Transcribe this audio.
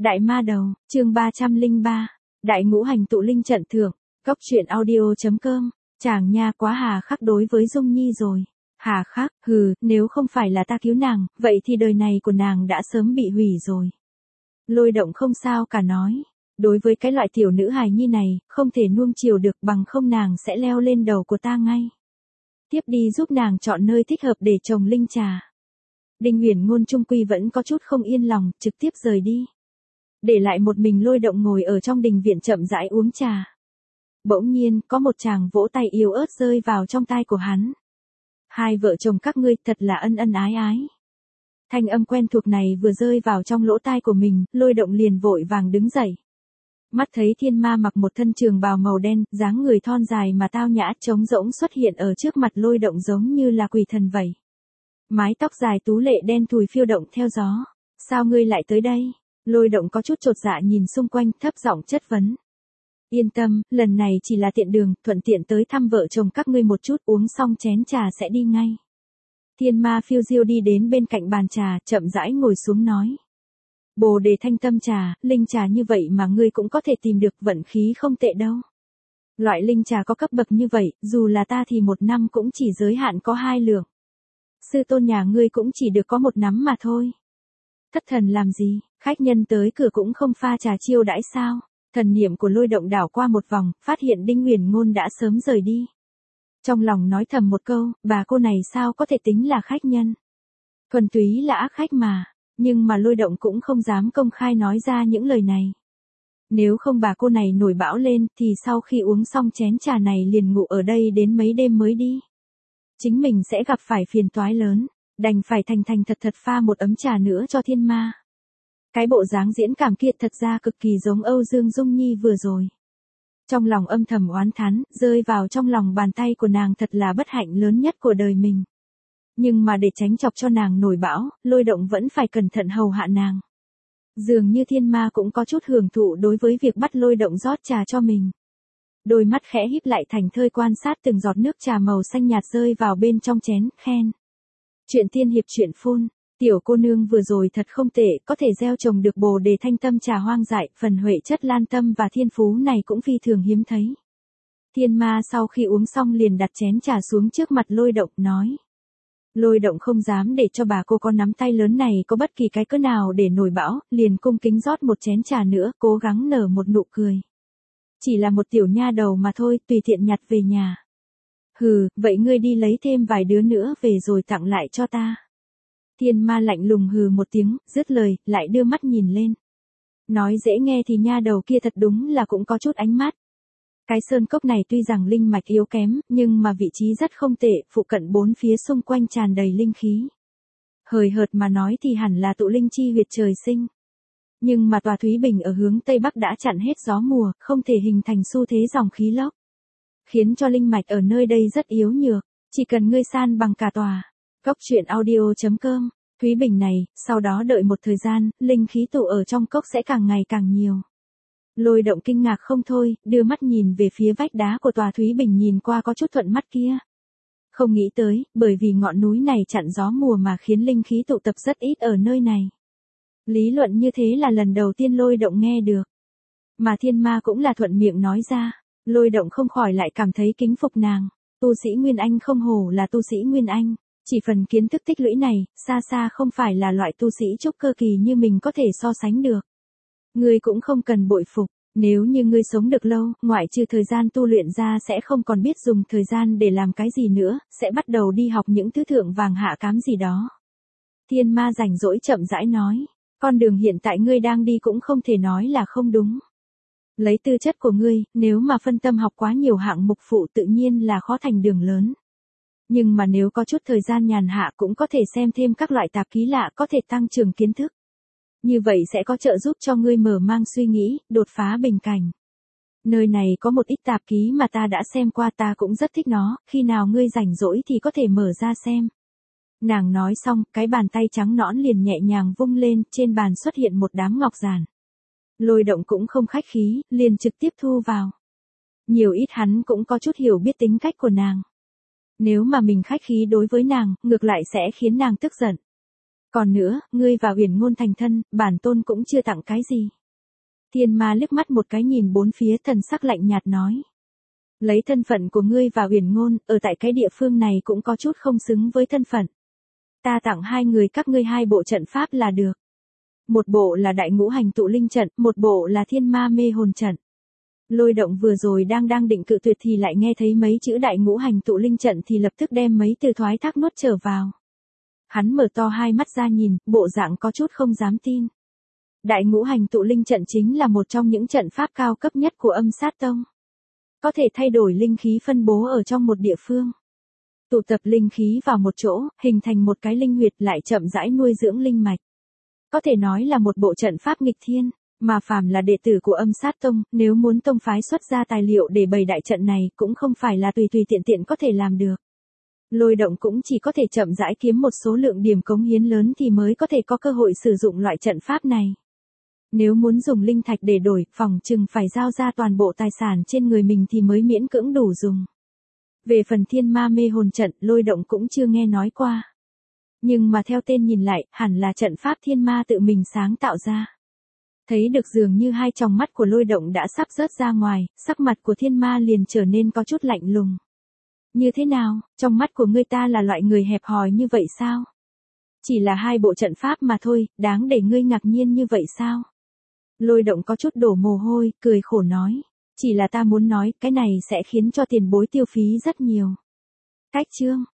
Đại ma đầu, chương 303. Đại ngũ hành tụ linh trận thưởng. Cốc truyện audio.com. Chàng nha quá hà khắc đối với Dung Nhi rồi. Hà khắc, nếu không phải là ta cứu nàng, vậy thì đời này của nàng đã sớm bị hủy rồi. Lôi Động không sao cả nói. Đối với cái loại tiểu nữ hài nhi này, không thể nuông chiều được, bằng không nàng sẽ leo lên đầu của ta ngay. Tiếp đi giúp nàng chọn nơi thích hợp để trồng linh trà. Đinh Huyền Ngôn trung quy vẫn có chút không yên lòng, trực tiếp rời đi. Để lại một mình Lôi Động ngồi ở trong đình viện chậm rãi uống trà. Bỗng nhiên, có một chàng vỗ tay yếu ớt rơi vào trong tai của hắn. Hai vợ chồng các ngươi thật là ân ân ái ái. Thanh âm quen thuộc này vừa rơi vào trong lỗ tai của mình, Lôi Động liền vội vàng đứng dậy. Mắt thấy Thiên Ma mặc một thân trường bào màu đen, dáng người thon dài mà tao nhã trống rỗng xuất hiện ở trước mặt Lôi Động giống như là quỷ thần vậy. Mái tóc dài tú lệ đen thùi phiêu động theo gió. Sao ngươi lại tới đây? Lôi Động có chút chột dạ nhìn xung quanh, thấp giọng chất vấn. Yên tâm, lần này chỉ là tiện đường, thuận tiện tới thăm vợ chồng các ngươi một chút, uống xong chén trà sẽ đi ngay. Thiên Ma phiêu diêu đi đến bên cạnh bàn trà, chậm rãi ngồi xuống nói. Bồ đề thanh tâm trà, linh trà như vậy mà ngươi cũng có thể tìm được, vận khí không tệ đâu. Loại linh trà có cấp bậc như vậy, dù là ta thì một năm cũng chỉ giới hạn có 2 lượng. Sư tôn nhà ngươi cũng chỉ được có 1 nắm mà thôi. Thất thần làm gì, khách nhân tới cửa cũng không pha trà chiêu đãi sao? Thần niệm của Lôi Động đảo qua một vòng, phát hiện Đinh Huyền Ngôn đã sớm rời đi. Trong lòng nói thầm một câu, bà cô này sao có thể tính là khách nhân? Thuần túy là ác khách mà, nhưng mà Lôi Động cũng không dám công khai nói ra những lời này. Nếu không bà cô này nổi bão lên thì sau khi uống xong chén trà này liền ngủ ở đây đến mấy đêm mới đi. Chính mình sẽ gặp phải phiền toái lớn, đành phải thành thành thật thật pha một ấm trà nữa cho Thiên Ma. Cái bộ dáng diễn cảm kia thật ra cực kỳ giống Âu Dương Dung Nhi vừa rồi. Trong lòng âm thầm oán thán, rơi vào trong lòng bàn tay của nàng thật là bất hạnh lớn nhất của đời mình. Nhưng mà để tránh chọc cho nàng nổi bão, Lôi Động vẫn phải cẩn thận hầu hạ nàng. Dường như Thiên Ma cũng có chút hưởng thụ đối với việc bắt Lôi Động rót trà cho mình. Đôi mắt khẽ híp lại thành thơi quan sát từng giọt nước trà màu xanh nhạt rơi vào bên trong chén, khen. Chuyện tiên hiệp chuyện phun. Tiểu cô nương vừa rồi thật không tệ, có thể gieo trồng được bồ đề thanh tâm trà hoang dại, phần huệ chất lan tâm và thiên phú này cũng phi thường hiếm thấy. Thiên Ma sau khi uống xong liền đặt chén trà xuống trước mặt Lôi Động, nói. Lôi Động không dám để cho bà cô có nắm tay lớn này có bất kỳ cái cớ nào để nổi bão, liền cung kính rót một chén trà nữa, cố gắng nở một nụ cười. Chỉ là một tiểu nha đầu mà thôi, tùy tiện nhặt về nhà. Vậy ngươi đi lấy thêm vài đứa nữa về rồi tặng lại cho ta. Thiên Ma lạnh lùng hừ một tiếng, dứt lời, lại đưa mắt nhìn lên. Nói dễ nghe thì nha đầu kia thật đúng là cũng có chút ánh mắt. Cái sơn cốc này tuy rằng linh mạch yếu kém, nhưng mà vị trí rất không tệ, phụ cận 4 phía xung quanh tràn đầy linh khí. Hời hợt mà nói thì hẳn là tụ linh chi huyệt trời sinh. Nhưng mà tòa Thúy Bình ở hướng Tây Bắc đã chặn hết gió mùa, không thể hình thành xu thế dòng khí lốc. Khiến cho linh mạch ở nơi đây rất yếu nhược, chỉ cần ngươi san bằng cả tòa. Cốc truyện audio.com. Thúy Bình này, sau đó đợi một thời gian, linh khí tụ ở trong cốc sẽ càng ngày càng nhiều. Lôi Động kinh ngạc không thôi, đưa mắt nhìn về phía vách đá của tòa Thúy Bình nhìn qua có chút thuận mắt kia. Không nghĩ tới, bởi vì ngọn núi này chặn gió mùa mà khiến linh khí tụ tập rất ít ở nơi này. Lý luận như thế là lần đầu tiên Lôi Động nghe được. Mà Thiên Ma cũng là thuận miệng nói ra, Lôi Động không khỏi lại cảm thấy kính phục nàng. Tu sĩ Nguyên Anh không hổ là tu sĩ Nguyên Anh. Chỉ phần kiến thức tích lũy này, xa xa không phải là loại tu sĩ trúc cơ kỳ như mình có thể so sánh được. Ngươi cũng không cần bội phục, nếu như ngươi sống được lâu, ngoại trừ thời gian tu luyện ra sẽ không còn biết dùng thời gian để làm cái gì nữa, sẽ bắt đầu đi học những thứ thượng vàng hạ cám gì đó. Thiên Ma rảnh rỗi chậm rãi nói, con đường hiện tại ngươi đang đi cũng không thể nói là không đúng. Lấy tư chất của ngươi, nếu mà phân tâm học quá nhiều hạng mục phụ tự nhiên là khó thành đường lớn. Nhưng mà nếu có chút thời gian nhàn hạ cũng có thể xem thêm các loại tạp ký lạ có thể tăng trưởng kiến thức. Như vậy sẽ có trợ giúp cho ngươi mở mang suy nghĩ, đột phá bình cảnh. Nơi này có một ít tạp ký mà ta đã xem qua, ta cũng rất thích nó, khi nào ngươi rảnh rỗi thì có thể mở ra xem. Nàng nói xong, cái bàn tay trắng nõn liền nhẹ nhàng vung lên, trên bàn xuất hiện một đám ngọc giản. Lôi Động cũng không khách khí, liền trực tiếp thu vào. Nhiều ít hắn cũng có chút hiểu biết tính cách của nàng. Nếu mà mình khách khí đối với nàng, ngược lại sẽ khiến nàng tức giận. Còn nữa, ngươi và Uyển Ngôn thành thân, bản tôn cũng chưa tặng cái gì. Thiên ma liếc mắt một cái nhìn bốn phía, thần sắc lạnh nhạt nói. Lấy thân phận của ngươi và Uyển Ngôn, ở tại cái địa phương này cũng có chút không xứng với thân phận. Ta tặng hai người các ngươi hai bộ trận pháp là được. Một bộ là Đại Ngũ Hành Tụ Linh trận, một bộ là Thiên Ma Mê Hồn trận. Lôi Động vừa rồi đang định cự tuyệt thì lại nghe thấy mấy chữ Đại Ngũ Hành Tụ Linh trận thì lập tức đem mấy từ thoái thác nuốt trở vào. Hắn mở to hai mắt ra nhìn, bộ dạng có chút không dám tin. Đại Ngũ Hành Tụ Linh trận chính là một trong những trận pháp cao cấp nhất của Âm Sát Tông. Có thể thay đổi linh khí phân bố ở trong một địa phương. Tụ tập linh khí vào một chỗ, hình thành một cái linh huyệt lại chậm rãi nuôi dưỡng linh mạch. Có thể nói là một bộ trận pháp nghịch thiên, mà phàm là đệ tử của Âm Sát Tông, nếu muốn tông phái xuất ra tài liệu để bày đại trận này cũng không phải là tùy tiện có thể làm được. Lôi Động cũng chỉ có thể chậm rãi kiếm một số lượng điểm cống hiến lớn thì mới có thể có cơ hội sử dụng loại trận pháp này. Nếu muốn dùng linh thạch để đổi, phòng chừng phải giao ra toàn bộ tài sản trên người mình thì mới miễn cưỡng đủ dùng. Về phần Thiên Ma Mê Hồn trận, Lôi Động cũng chưa nghe nói qua. Nhưng mà theo tên nhìn lại, hẳn là trận pháp thiên ma tự mình sáng tạo ra. Thấy được dường như hai tròng mắt của Lôi Động đã sắp rớt ra ngoài, sắc mặt của thiên ma liền trở nên có chút lạnh lùng. Như thế nào, trong mắt của ngươi ta là loại người hẹp hòi như vậy sao? Chỉ là hai bộ trận pháp mà thôi, đáng để ngươi ngạc nhiên như vậy sao? Lôi Động có chút đổ mồ hôi, cười khổ nói. Chỉ là ta muốn nói, cái này sẽ khiến cho tiền bối tiêu phí rất nhiều. Cách chương.